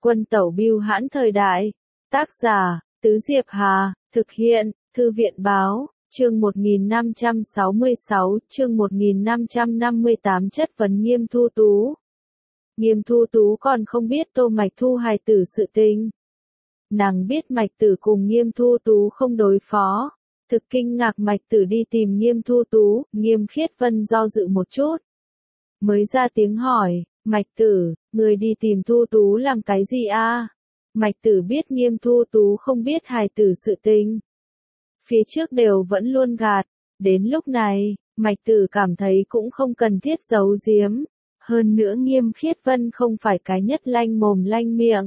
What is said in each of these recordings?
Quân tẩu bưu hãn thời đại. Tác giả, Tứ Diệp Hà, thực hiện, Thư viện báo, chương 1566, chương 1558 chất vấn Nghiêm Thu Tú. Nghiêm Thu Tú còn không biết Tô Mạch Thu hài tử sự tình. Nàng biết Mạch Tử cùng Nghiêm Thu Tú không đối phó. Thực kinh ngạc Mạch Tử đi tìm Nghiêm Thu Tú, Nghiêm Khiết Vân do dự một chút. Mới ra tiếng hỏi, Mạch Tử, người đi tìm Thu Tú làm cái gì a? Mạch Tử biết Nghiêm Thu Tú không biết hài tử sự tình. Phía trước đều vẫn luôn gạt. Đến lúc này, Mạch Tử cảm thấy cũng không cần thiết giấu giếm. Hơn nữa Nghiêm Khiết Vân không phải cái nhất lanh mồm lanh miệng.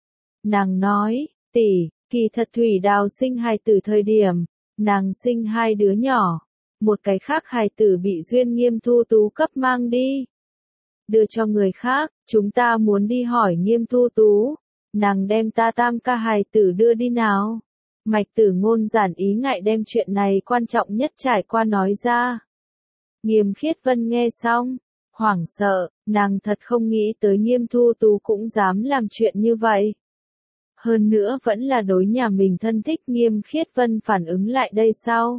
Nàng nói, tỷ, kỳ thật Thủy Đào sinh hài tử thời điểm, nàng sinh hai đứa nhỏ. Một cái khác hài tử bị duyên Nghiêm Thu Tú cấp mang đi. Đưa cho người khác, chúng ta muốn đi hỏi Nghiêm Thu Tú. Nàng đem ta tam ca hài tử đưa đi nào. Mạch Tử ngôn giản ý ngại đem chuyện này quan trọng nhất trải qua nói ra. Nghiêm Khiết Vân nghe xong, hoảng sợ, nàng thật không nghĩ tới Nghiêm Thu Tú cũng dám làm chuyện như vậy. Hơn nữa vẫn là đối nhà mình thân thích. Nghiêm Khiết Vân phản ứng lại đây sau.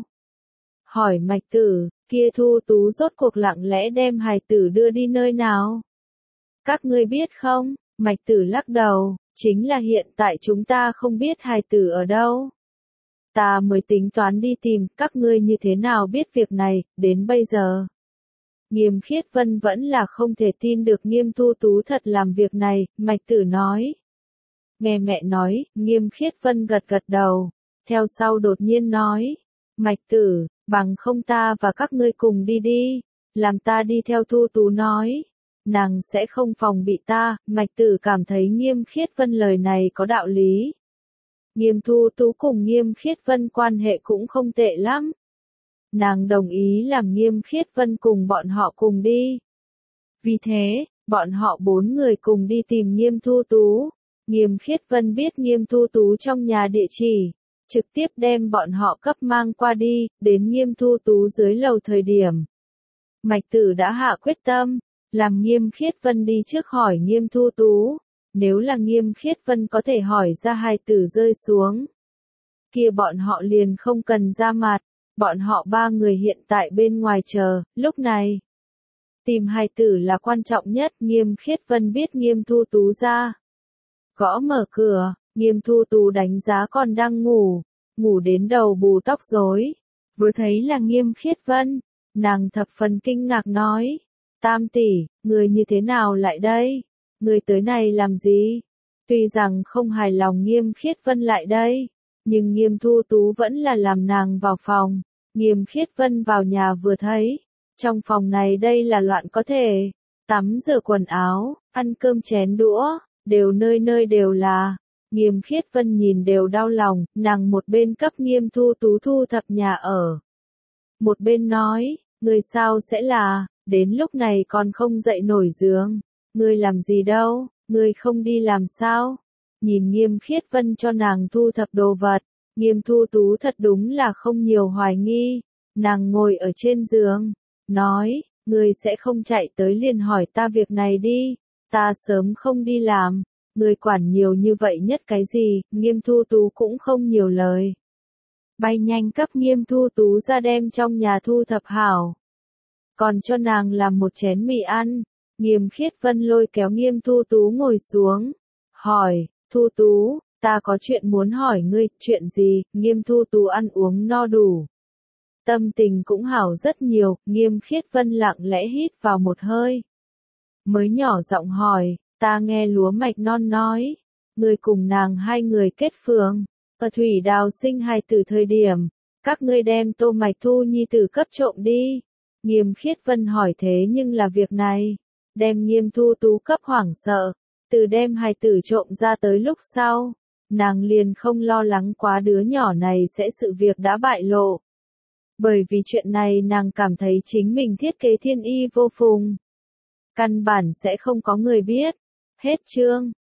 Hỏi Mạch Tử, kia Thu Tú rốt cuộc lặng lẽ đem hài tử đưa đi nơi nào? Các ngươi biết không? Mạch Tử lắc đầu, chính là hiện tại chúng ta không biết hài tử ở đâu. Ta mới tính toán đi tìm, các ngươi như thế nào biết việc này, đến bây giờ. Nghiêm Khiết Vân vẫn là không thể tin được Nghiêm Thu Tú thật làm việc này, Mạch Tử nói. Nghe mẹ nói, Nghiêm Khiết Vân gật gật đầu, theo sau đột nhiên nói. Mạch Tử, bằng không ta và các ngươi cùng đi đi, làm ta đi theo Thu Tú nói. Nàng sẽ không phòng bị ta. Mạch Tử cảm thấy Nghiêm Khiết Vân lời này có đạo lý. Nghiêm Thu Tú cùng Nghiêm Khiết Vân quan hệ cũng không tệ lắm. Nàng đồng ý làm Nghiêm Khiết Vân cùng bọn họ cùng đi. Vì thế, bọn họ 4 người cùng đi tìm Nghiêm Thu Tú. Nghiêm Khiết Vân biết Nghiêm Thu Tú trong nhà địa chỉ, trực tiếp đem bọn họ cấp mang qua đi. Đến Nghiêm Thu Tú dưới lầu thời điểm, Mạch Tử đã hạ quyết tâm, làm Nghiêm Khiết Vân đi trước hỏi Nghiêm Thu Tú. Nếu là Nghiêm Khiết Vân có thể hỏi ra hài tử rơi xuống, kia bọn họ liền không cần ra mặt. Bọn họ 3 người hiện tại bên ngoài chờ. Lúc này, tìm hài tử là quan trọng nhất. Nghiêm Khiết Vân biết Nghiêm Thu Tú ra, gõ mở cửa. Nghiêm Thu Tú đánh giá còn đang ngủ đến đầu bù tóc rối. Vừa thấy là Nghiêm Khiết Vân, nàng thập phần kinh ngạc nói, Tam tỷ, người như thế nào lại đây? Người tới này làm gì? Tuy rằng không hài lòng Nghiêm Khiết Vân lại đây, nhưng Nghiêm Thu Tú vẫn là làm nàng vào phòng. Nghiêm Khiết Vân vào nhà vừa thấy, trong phòng này đây là loạn có thể. Tắm rửa quần áo, ăn cơm chén đũa, đều nơi nơi đều là. Nghiêm Khiết Vân nhìn đều đau lòng, nàng một bên cấp Nghiêm Thu Tú thu thập nhà ở. Một bên nói, người sao sẽ là, đến lúc này còn không dậy nổi giường. Ngươi làm gì đâu, ngươi không đi làm sao? Nhìn Nghiêm Khiết Vân cho nàng thu thập đồ vật, Nghiêm Thu Tú thật đúng là không nhiều hoài nghi. Nàng ngồi ở trên giường, nói, ngươi sẽ không chạy tới liền hỏi ta việc này đi, ta sớm không đi làm, ngươi quản nhiều như vậy nhất cái gì? Nghiêm Thu Tú cũng không nhiều lời. Bay nhanh cấp Nghiêm Thu Tú ra đem trong nhà thu thập hảo. Còn cho nàng làm một chén mì ăn. Nghiêm Khiết Vân lôi kéo Nghiêm Thu Tú ngồi xuống. Hỏi, Thu Tú, ta có chuyện muốn hỏi ngươi. Chuyện gì? Nghiêm Thu Tú ăn uống no đủ, tâm tình cũng hảo rất nhiều. Nghiêm Khiết Vân lặng lẽ hít vào một hơi, mới nhỏ giọng hỏi, ta nghe Lúa Mạch Non nói, ngươi cùng nàng hai người kết phường, ở Thủy Đào sinh hài tử thời điểm, các ngươi đem Tô Mạch Thu nhi tử cấp trộm đi. Nghiêm Khiết Vân hỏi thế nhưng là việc này, đem Nghiêm Thu Tú cấp hoảng sợ. Từ đem hài tử trộm ra tới lúc sau, nàng liền không lo lắng quá đứa nhỏ này sẽ sự việc đã bại lộ. Bởi vì chuyện này nàng cảm thấy chính mình thiết kế thiên y vô phùng, căn bản sẽ không có người biết. Hết chương.